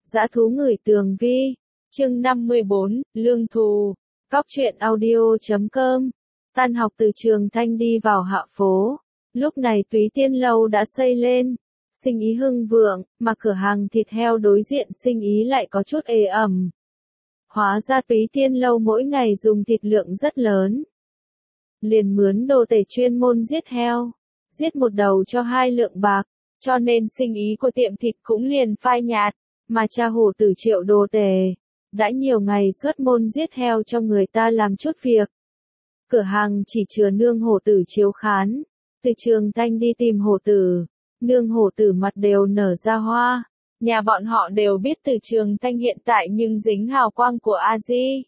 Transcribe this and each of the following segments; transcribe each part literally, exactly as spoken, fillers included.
Dã thú ngửi tường vi. Chương năm mươi bốn, Lương thù. Cóc truyện audio chấm com. Tan học từ trường Thanh đi vào Hạ phố. Lúc này Túy Tiên Lâu đã xây lên. Sinh ý hưng vượng, mà cửa hàng thịt heo đối diện sinh ý lại có chút ê ẩm. Hóa ra Túy Tiên Lâu mỗi ngày dùng thịt lượng rất lớn. Liền mướn đồ tể chuyên môn giết heo. Giết một đầu cho hai lượng bạc. Cho nên sinh ý của tiệm thịt cũng liền phai nhạt. Mà cha hổ tử Triệu đồ tể. Đã nhiều ngày xuất môn giết heo cho người ta làm chút việc. Cửa hàng chỉ chứa nương hổ tử Chiếu Khán. Từ trường Thanh đi tìm hổ tử. Nương hổ tử mặt đều nở ra hoa. Nhà bọn họ đều biết từ trường Thanh hiện tại nhưng dính hào quang của A-di.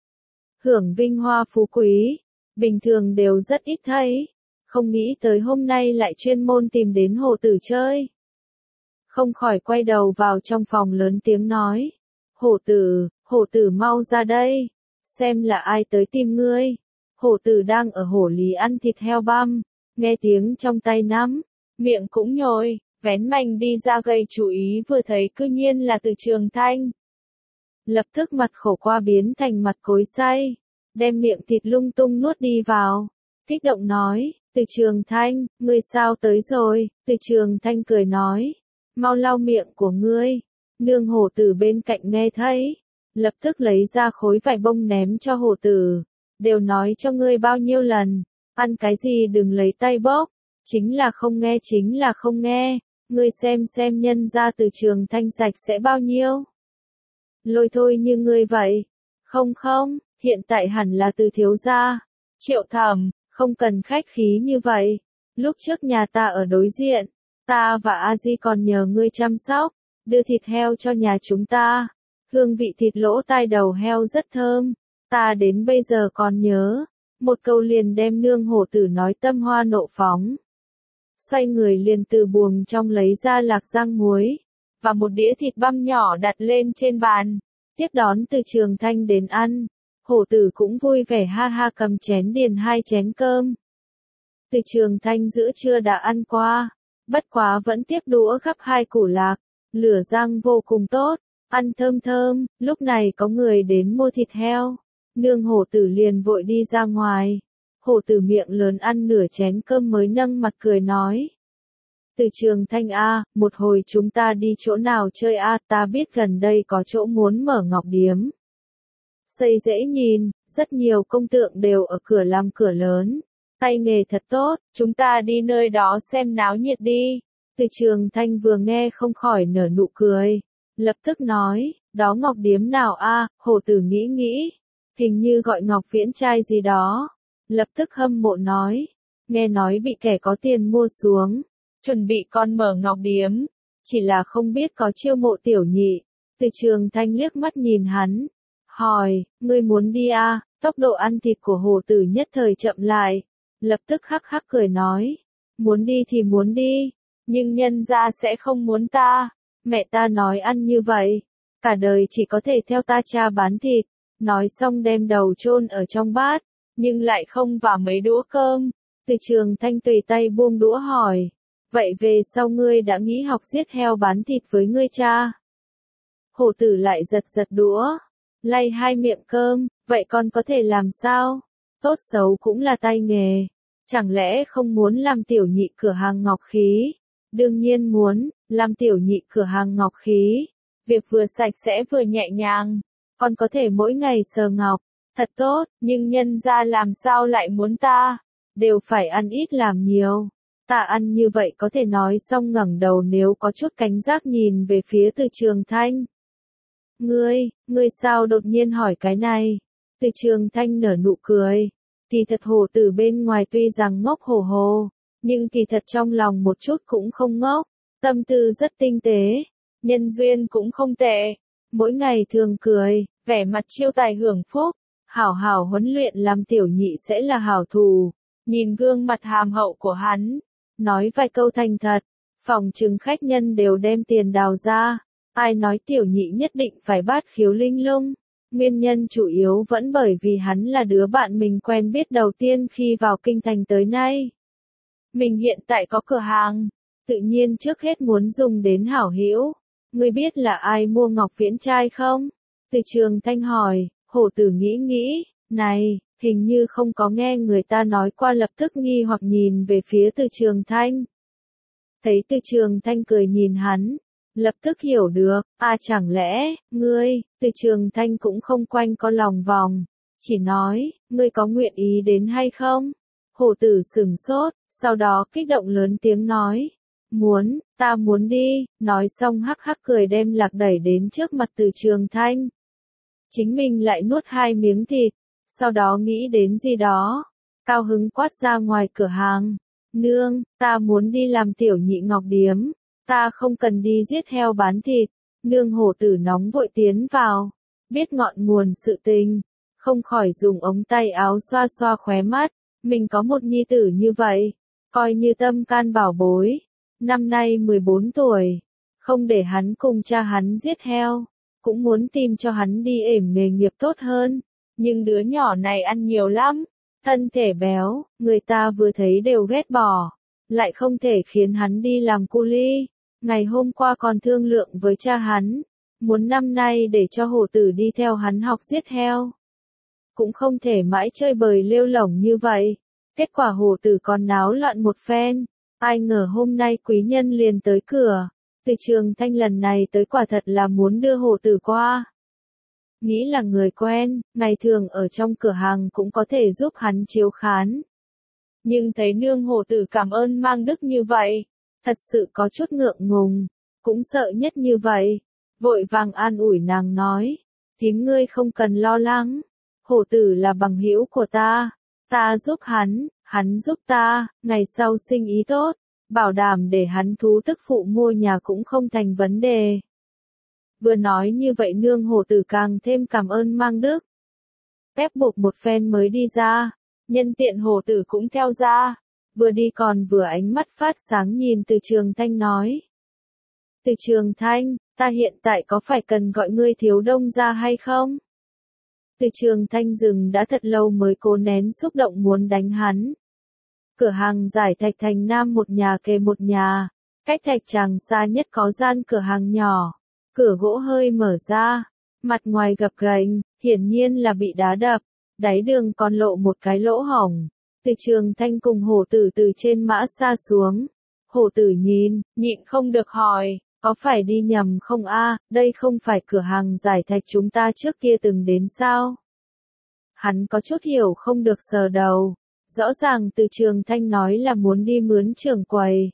Hưởng vinh hoa phú quý. Bình thường đều rất ít thấy. Không nghĩ tới hôm nay lại chuyên môn tìm đến hổ tử chơi. Không khỏi quay đầu vào trong phòng lớn tiếng nói. Hổ tử, hổ tử mau ra đây. Xem là ai tới tìm ngươi. Hổ tử đang ở hổ lý ăn thịt heo băm. Nghe tiếng trong tay nắm. Miệng cũng nhồi. Vén mành đi ra gây chú ý vừa thấy cư nhiên là từ trường Thanh. Lập tức mặt khổ qua biến thành mặt cối xay. Đem miệng thịt lung tung nuốt đi vào. Kích động nói. Từ trường Thanh, ngươi sao tới rồi? Từ trường Thanh cười nói. Mau lau miệng của ngươi. Nương hổ tử bên cạnh nghe thấy. Lập tức lấy ra khối vải bông ném cho hổ tử. Đều nói cho ngươi bao nhiêu lần. Ăn cái gì đừng lấy tay bốc. Chính là không nghe chính là không nghe. Ngươi xem xem nhân ra từ trường Thanh sạch sẽ bao nhiêu. Lôi thôi như ngươi vậy. Không không, hiện tại hẳn là từ thiếu gia. Triệu Thẩm, không cần khách khí như vậy. Lúc trước nhà ta ở đối diện. Ta và A-di còn nhờ ngươi chăm sóc. Đưa thịt heo cho nhà chúng ta. Hương vị thịt lỗ tai đầu heo rất thơm. Ta đến bây giờ còn nhớ. Một câu liền đem nương hổ tử nói tâm hoa nộ phóng. Xoay người liền từ buồng trong lấy ra lạc rang muối. Và một đĩa thịt băm nhỏ đặt lên trên bàn. Tiếp đón từ trường Thanh đến ăn. Hổ tử cũng vui vẻ ha ha cầm chén điền hai chén cơm. Từ trường Thanh giữa trưa đã ăn qua. Bất quá vẫn tiếp đũa gắp hai củ lạc. Lửa rang vô cùng tốt. Ăn thơm thơm. Lúc này có người đến mua thịt heo. Nương hổ tử liền vội đi ra ngoài. Hổ tử miệng lớn ăn nửa chén cơm mới nâng mặt cười nói. Từ trường Thanh a, một hồi chúng ta đi chỗ nào chơi a, ta biết gần đây có chỗ muốn mở ngọc điếm. Xây dễ nhìn, rất nhiều công tượng đều ở cửa làm cửa lớn. Tay nghề thật tốt, chúng ta đi nơi đó xem náo nhiệt đi. Từ trường Thanh vừa nghe không khỏi nở nụ cười. Lập tức nói, đó ngọc điếm nào a, hổ tử nghĩ nghĩ. Hình như gọi Ngọc Viễn trai gì đó. Lập tức hâm mộ nói. Nghe nói bị kẻ có tiền mua xuống. Chuẩn bị con mở ngọc điếm. Chỉ là không biết có chiêu mộ tiểu nhị. Từ trường Thanh liếc mắt nhìn hắn. Hỏi, ngươi muốn đi à? Tốc độ ăn thịt của hổ tử nhất thời chậm lại. Lập tức hắc hắc cười nói. Muốn đi thì muốn đi. Nhưng nhân gia sẽ không muốn ta. Mẹ ta nói ăn như vậy. Cả đời chỉ có thể theo ta cha bán thịt. Nói xong đem đầu chôn ở trong bát. Nhưng lại không vào mấy đũa cơm. Từ trường Thanh tùy tay buông đũa hỏi. Vậy về sau ngươi đã nghĩ học giết heo bán thịt với ngươi cha? Hổ tử lại giật giật đũa. Lay hai miệng cơm. Vậy con có thể làm sao? Tốt xấu cũng là tay nghề. Chẳng lẽ không muốn làm tiểu nhị cửa hàng ngọc khí? Đương nhiên muốn. Làm tiểu nhị cửa hàng ngọc khí. Việc vừa sạch sẽ vừa nhẹ nhàng. Con có thể mỗi ngày sờ ngọc. Thật tốt, nhưng nhân gia làm sao lại muốn ta? Đều phải ăn ít làm nhiều. Ta ăn như vậy có thể nói xong ngẩng đầu nếu có chút cảnh giác nhìn về phía từ trường Thanh. Ngươi, ngươi sao đột nhiên hỏi cái này? Từ trường Thanh nở nụ cười. Kỳ thật hổ tử bên ngoài tuy rằng ngốc hổ hồ. Nhưng kỳ thật trong lòng một chút cũng không ngốc. Tâm tư rất tinh tế. Nhân duyên cũng không tệ. Mỗi ngày thường cười, vẻ mặt chiêu tài hưởng phúc. Hảo hảo huấn luyện làm tiểu nhị sẽ là hảo thù. Nhìn gương mặt hàm hậu của hắn. Nói vài câu thành thật. Phòng trừng khách nhân đều đem tiền đào ra. Ai nói tiểu nhị nhất định phải bát khiếu linh lung. Nguyên nhân chủ yếu vẫn bởi vì hắn là đứa bạn mình quen biết đầu tiên khi vào kinh thành tới nay. Mình hiện tại có cửa hàng. Tự nhiên trước hết muốn dùng đến hảo hữu. ngươi biết là ai mua Ngọc Viễn trai không? Từ Trường Thanh hỏi, hổ tử nghĩ nghĩ, này, hình như không có nghe người ta nói qua, lập tức nghi hoặc nhìn về phía Từ Trường Thanh. Thấy Từ Trường Thanh cười nhìn hắn, lập tức hiểu được, à chẳng lẽ, ngươi, Từ Trường Thanh cũng không quanh co lòng vòng, chỉ nói, ngươi có nguyện ý đến hay không? Hổ tử sửng sốt, sau đó kích động lớn tiếng nói, muốn, ta muốn đi, nói xong hắc hắc cười đem lạc đẩy đến trước mặt Từ Trường Thanh. Chính mình lại nuốt hai miếng thịt, sau đó nghĩ đến gì đó, cao hứng quát ra ngoài cửa hàng, nương, ta muốn đi làm tiểu nhị ngọc điếm, ta không cần đi giết heo bán thịt. Nương hổ tử nóng vội tiến vào, biết ngọn nguồn sự tình, không khỏi dùng ống tay áo xoa xoa khóe mắt, mình có một nhi tử như vậy, coi như tâm can bảo bối, năm nay mười bốn tuổi, không để hắn cùng cha hắn giết heo, cũng muốn tìm cho hắn đi ẻm nghề nghiệp tốt hơn, nhưng đứa nhỏ này ăn nhiều lắm, thân thể béo, người ta vừa thấy đều ghét bỏ, lại không thể khiến hắn đi làm cu li. Ngày hôm qua còn thương lượng với cha hắn, muốn năm nay để cho hổ tử đi theo hắn học giết heo. Cũng không thể mãi chơi bời lêu lổng như vậy. Kết quả hổ tử còn náo loạn một phen. Ai ngờ hôm nay quý nhân liền tới cửa. Từ Trường Thanh lần này tới quả thật là muốn đưa hổ tử qua. Nghĩ là người quen, ngày thường ở trong cửa hàng cũng có thể giúp hắn chiếu khán. Nhưng thấy nương hổ tử cảm ơn mang đức như vậy, thật sự có chút ngượng ngùng, cũng sợ nhất như vậy. Vội vàng an ủi nàng nói, thím ngươi không cần lo lắng, hổ tử là bằng hữu của ta, ta giúp hắn, hắn giúp ta, ngày sau sinh ý tốt, bảo đảm để hắn thú tức phụ mua nhà cũng không thành vấn đề. Vừa nói như vậy nương hổ tử càng thêm cảm ơn mang đức. Tép buộc một phen mới đi ra, nhân tiện hổ tử cũng theo ra. Vừa đi còn vừa ánh mắt phát sáng nhìn Từ Trường Thanh nói. Từ Trường Thanh, ta hiện tại có phải cần gọi ngươi thiếu đông ra hay không? Từ Trường Thanh dừng đã thật lâu mới cố nén xúc động muốn đánh hắn. Cửa hàng giải thạch thành nam một nhà kề một nhà, cách thạch tràng xa nhất có gian cửa hàng nhỏ, cửa gỗ hơi mở ra, mặt ngoài gập ghềnh, hiển nhiên là bị đá đập, đáy đường còn lộ một cái lỗ hổng. Từ Trường Thanh cùng hổ tử từ trên mã xa xuống. Hổ tử nhìn, nhịn không được hỏi, có phải đi nhầm không a? Đây không phải cửa hàng giải thạch chúng ta trước kia từng đến sao? Hắn có chút hiểu không được sờ đầu. Rõ ràng Từ Trường Thanh nói là muốn đi mướn trưởng quầy.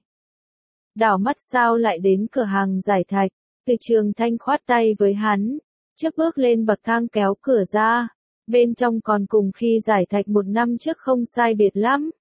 Đảo mắt sao lại đến cửa hàng giải thạch? Từ Trường Thanh khoát tay với hắn, trước bước lên bậc thang kéo cửa ra. Bên trong còn cùng khi giải thạch một năm trước không sai biệt lắm.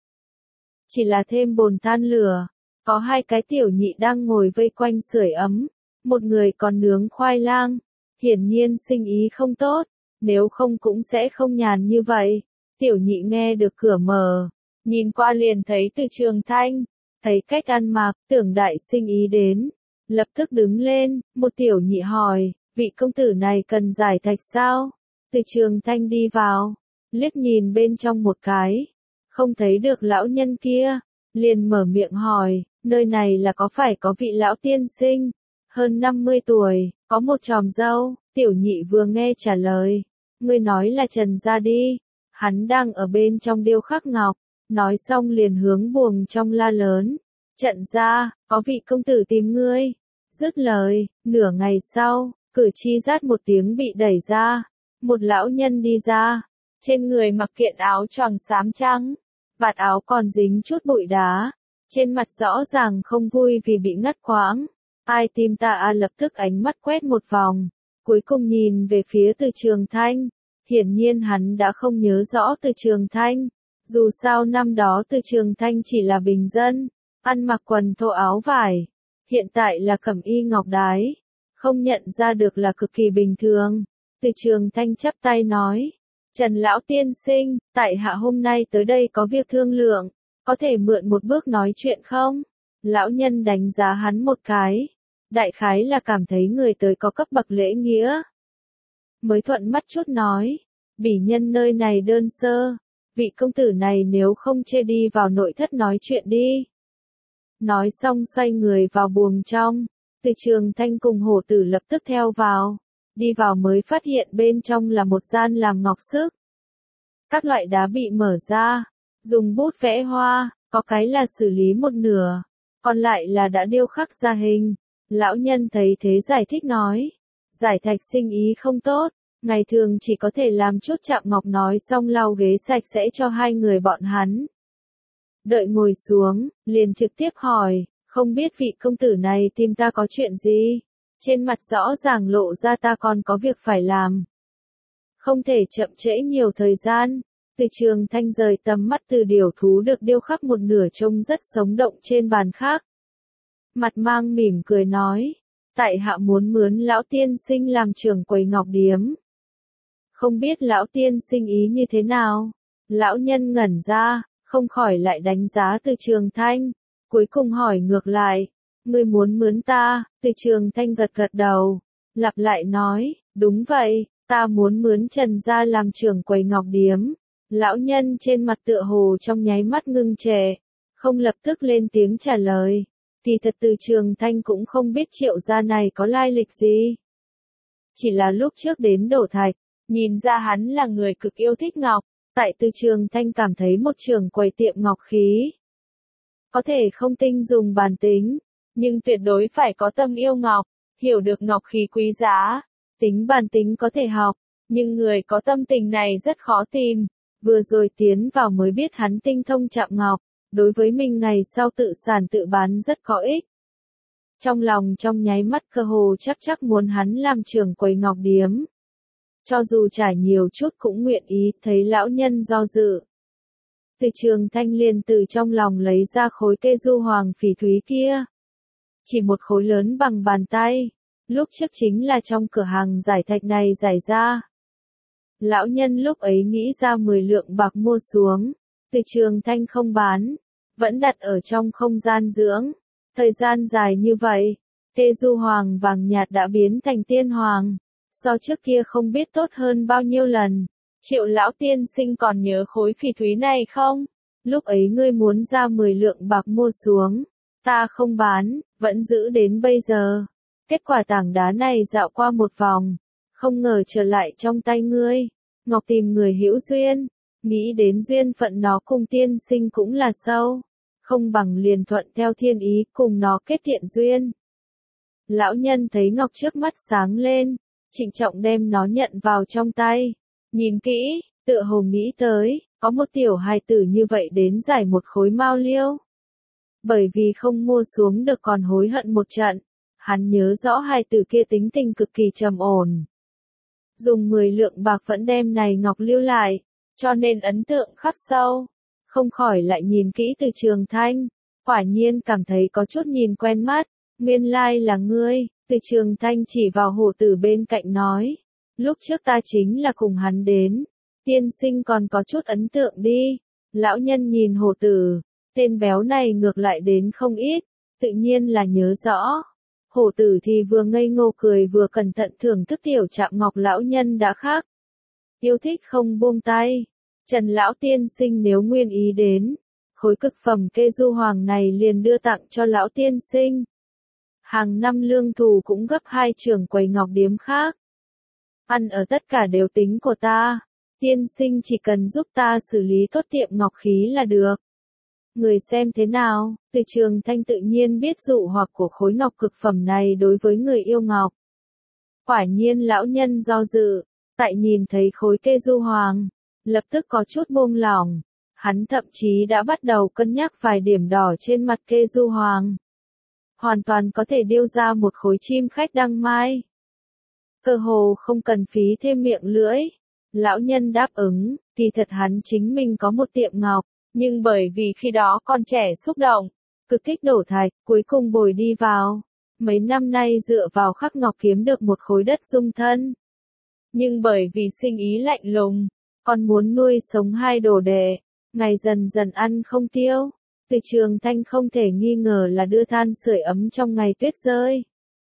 Chỉ là thêm bồn than lửa, có hai cái tiểu nhị đang ngồi vây quanh sưởi ấm, một người còn nướng khoai lang, hiển nhiên sinh ý không tốt, nếu không cũng sẽ không nhàn như vậy. Tiểu nhị nghe được cửa mở, nhìn qua liền thấy Từ Trường Thanh, thấy cách ăn mặc, tưởng đại sinh ý đến, lập tức đứng lên, một tiểu nhị hỏi, vị công tử này cần giải thạch sao? Từ Trường Thanh đi vào, liếc nhìn bên trong một cái, không thấy được lão nhân kia, liền mở miệng hỏi, nơi này là có phải có vị lão tiên sinh, hơn năm mươi tuổi, có một chòm râu. Tiểu nhị vừa nghe trả lời, ngươi nói là Trần gia đi, hắn đang ở bên trong điêu khắc ngọc, nói xong liền hướng buồng trong la lớn, Trận gia, có vị công tử tìm ngươi. Dứt lời, nửa ngày sau, cửa chi rát một tiếng bị đẩy ra. Một lão nhân đi ra, trên người mặc kiện áo choàng xám trắng, vạt áo còn dính chút bụi đá, trên mặt rõ ràng không vui vì bị ngắt quãng. Ai tìm ta à, lập tức ánh mắt quét một vòng, cuối cùng nhìn về phía Từ Trường Thanh. Hiển nhiên hắn đã không nhớ rõ Từ Trường Thanh, dù sao năm đó Từ Trường Thanh chỉ là bình dân, ăn mặc quần thô áo vải, hiện tại là cẩm y ngọc đái, không nhận ra được là cực kỳ bình thường. Từ Trường Thanh chắp tay nói, Trần lão tiên sinh, tại hạ hôm nay tới đây có việc thương lượng, có thể mượn một bước nói chuyện không? Lão nhân đánh giá hắn một cái, đại khái là cảm thấy người tới có cấp bậc lễ nghĩa. Mới thuận mắt chút nói, bỉ nhân nơi này đơn sơ, vị công tử này nếu không chê đi vào nội thất nói chuyện đi. Nói xong xoay người vào buồng trong, Từ Trường Thanh cùng hổ tử lập tức theo vào. Đi vào mới phát hiện bên trong là một gian làm ngọc sức. Các loại đá bị mở ra, dùng bút vẽ hoa, có cái là xử lý một nửa, còn lại là đã điêu khắc ra hình. Lão nhân thấy thế giải thích nói, Giải Thạch sinh ý không tốt, ngày thường chỉ có thể làm chút chạm ngọc, nói xong lau ghế sạch sẽ cho hai người bọn hắn. Đợi ngồi xuống, liền trực tiếp hỏi, không biết vị công tử này tìm ta có chuyện gì? Trên mặt rõ ràng lộ ra ta còn có việc phải làm. Không thể chậm trễ nhiều thời gian. Từ Trường Thanh rời tầm mắt từ điểu thú được điêu khắc một nửa trông rất sống động trên bàn khác. Mặt mang mỉm cười nói, tại hạ muốn mướn lão tiên sinh làm trưởng quầy ngọc điếm. Không biết lão tiên sinh ý như thế nào? Lão nhân ngẩn ra, không khỏi lại đánh giá Từ Trường Thanh, cuối cùng hỏi ngược lại, ngươi muốn mướn ta? Từ Trường Thanh gật gật đầu, lặp lại nói, đúng vậy, ta muốn mướn Trần gia làm trưởng quầy ngọc điếm. Lão nhân trên mặt tựa hồ trong nháy mắt ngưng trệ, không lập tức lên tiếng trả lời. Kỳ thật Từ Trường Thanh cũng không biết Triệu gia này có lai lịch gì. Chỉ là lúc trước đến Đổ Thạch, nhìn ra hắn là người cực yêu thích ngọc, tại Từ Trường Thanh cảm thấy một trưởng quầy tiệm ngọc khí. Có thể không tinh dùng bản tính, nhưng tuyệt đối phải có tâm yêu ngọc, hiểu được ngọc khí quý giá. Tính bản tính có thể học, nhưng người có tâm tình này rất khó tìm. Vừa rồi tiến vào mới biết hắn tinh thông chạm ngọc, đối với mình ngày sau tự sản tự bán rất có ích. Trong lòng trong nháy mắt cơ hồ chắc chắc muốn hắn làm trưởng quầy ngọc điếm. Cho dù trải nhiều chút cũng nguyện ý, thấy lão nhân do dự. Từ Trường Thanh liền từ trong lòng lấy ra khối kê du hoàng phỉ thúy kia. Chỉ một khối lớn bằng bàn tay, lúc trước chính là trong cửa hàng Giải Thạch này giải ra. Lão nhân lúc ấy nghĩ ra mười lượng bạc mua xuống, Từ Trường Thanh không bán, vẫn đặt ở trong không gian dưỡng. Thời gian dài như vậy, kê du hoàng vàng nhạt đã biến thành tiên hoàng, so trước kia không biết tốt hơn bao nhiêu lần. Triệu lão tiên sinh còn nhớ khối phỉ thúy này không? Lúc ấy ngươi muốn ra mười lượng bạc mua xuống, ta không bán, vẫn giữ đến bây giờ. Kết quả tảng đá này dạo qua một vòng, không ngờ trở lại trong tay ngươi. Ngọc tìm người hữu duyên, nghĩ đến duyên phận nó cùng tiên sinh cũng là sâu, không bằng liền thuận theo thiên ý cùng nó kết thiện duyên. Lão nhân thấy ngọc trước mắt sáng lên, trịnh trọng đem nó nhận vào trong tay, nhìn kỹ, tựa hồ nghĩ tới, có một tiểu hài tử như vậy đến giải một khối mao liêu. Bởi vì không mua xuống được còn hối hận một trận, hắn nhớ rõ hài tử kia tính tình cực kỳ trầm ổn. Dùng mười lượng bạc vẫn đem này ngọc lưu lại, cho nên ấn tượng khắc sâu. Không khỏi lại nhìn kỹ Từ Trường Thanh, quả nhiên cảm thấy có chút nhìn quen mắt, nguyên lai là ngươi. Từ Trường Thanh chỉ vào hổ tử bên cạnh nói, lúc trước ta chính là cùng hắn đến, tiên sinh còn có chút ấn tượng đi. Lão nhân nhìn hổ tử, tên béo này ngược lại đến không ít, tự nhiên là nhớ rõ. Hổ tử thì vừa ngây ngô cười vừa cẩn thận thưởng thức tiểu chạm ngọc lão nhân đã khác. Yêu thích không buông tay. Trần lão tiên sinh nếu nguyên ý đến, khối cực phẩm kê du hoàng này liền đưa tặng cho lão tiên sinh. Hàng năm lương thù cũng gấp hai trưởng quầy ngọc điếm khác. Ăn ở tất cả đều tính của ta. Tiên sinh chỉ cần giúp ta xử lý tốt tiệm ngọc khí là được. Người xem thế nào? Từ Trường Thanh tự nhiên biết dụ hoặc của khối ngọc cực phẩm này đối với người yêu ngọc. Quả nhiên lão nhân do dự, tại nhìn thấy khối kê du hoàng, lập tức có chút buông lỏng. Hắn thậm chí đã bắt đầu cân nhắc vài điểm đỏ trên mặt kê du hoàng. Hoàn toàn có thể điêu ra một khối chim khách đăng mai. Cơ hồ không cần phí thêm miệng lưỡi. Lão nhân đáp ứng, thì thật hắn chính mình có một tiệm ngọc, nhưng bởi vì khi đó còn trẻ xúc động, cực thích Đổ Thạch, cuối cùng bồi đi vào. Mấy năm nay dựa vào khắc ngọc kiếm được một khối đất dung thân. Nhưng bởi vì sinh ý lạnh lùng, còn muốn nuôi sống hai đồ đệ, ngày dần dần ăn không tiêu. Từ Trường Thanh không thể nghi ngờ là đưa than sưởi ấm trong ngày tuyết rơi.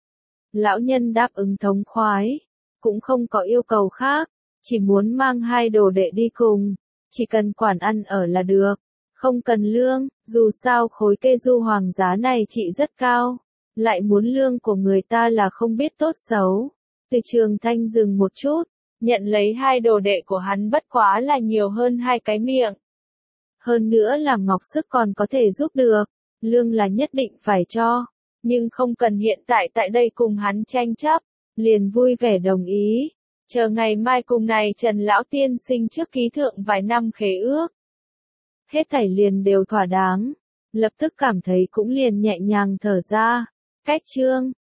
Lão nhân đáp ứng thống khoái, cũng không có yêu cầu khác, chỉ muốn mang hai đồ đệ đi cùng, chỉ cần quản ăn ở là được, không cần lương, dù sao khối kê du hoàng giá này trị rất cao, lại muốn lương của người ta là không biết tốt xấu. Từ Trường Thanh dừng một chút, nhận lấy hai đồ đệ của hắn bất quá là nhiều hơn hai cái miệng. Hơn nữa làm Ngọc Sức còn có thể giúp được, lương là nhất định phải cho, nhưng không cần hiện tại tại đây cùng hắn tranh chấp, liền vui vẻ đồng ý. Chờ ngày mai cùng này Trần Lão Tiên Sinh trước ký thượng vài năm khế ước. Hết thảy liền đều thỏa đáng, lập tức cảm thấy cũng liền nhẹ nhàng thở ra. Cách chương